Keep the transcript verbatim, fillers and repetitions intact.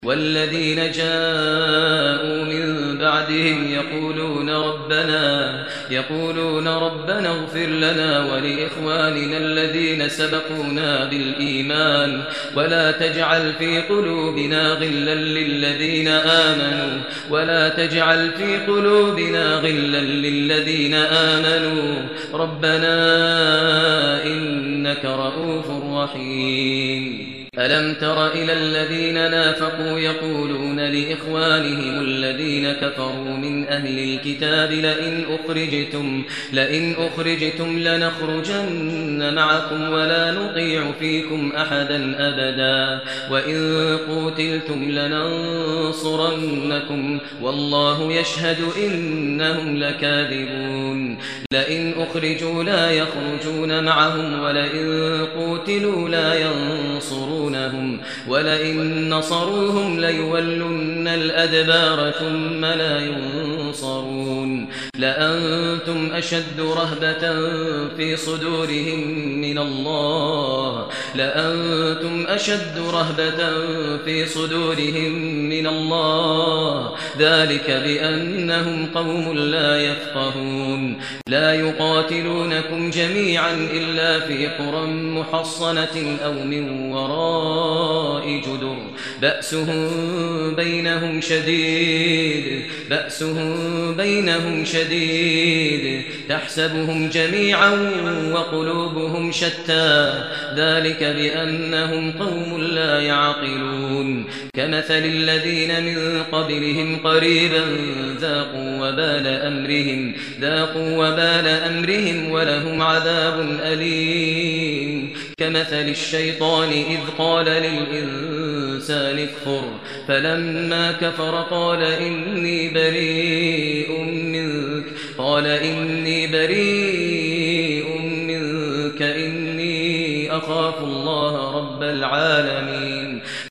والذين جاءوا من بعدهم يقولون ربنا يقولون ربنا اغفر لنا ولإخواننا الذين سبقونا بالإيمان ولا تجعل في قلوبنا غلا للذين آمنوا ولا تجعل في قلوبنا غلا للذين آمنوا ربنا إنك رؤوف رحيم. ألم تر إلى الذين نافقوا يقولون لإخوانهم الذين كفروا من أهل الكتاب لئن أخرجتم, لئن أخرجتم لنخرجن معكم ولا نطيع فيكم أحدا أبدا وإن قوتلتم لننصرنكم والله يشهد إنهم لكاذبون. لئن أخرجوا لا يخرجون معهم ولئن قوتلوا لا ينصرون ولئن نصروهم ليولن الأدبار ثم لا ينصرون. لأنتم أشد رهبة في صدورهم من الله لأنتم أشد رهبة في صدورهم من الله ذلك بأنهم قوم لا يفقهون. لا يقاتلونكم جميعا إلا في قرى محصنة أو من وراء جدر بأسهم بينهم شديد بأسهم بينهم شديد تحسبهم جميعا وقلوبهم شتى ذلك بأنهم قوم لا يعقلون. كمثل الذين من قبلهم قريبا ذاقوا وبال أمرهم ذاقوا وبال أمرهم ولهم عذاب أليم. كمثل الشيطان إذ قال للإنسان اكفر فلما كفر قال إني بريء منك قال إني بريء منك إني أخاف الله رب العالمين.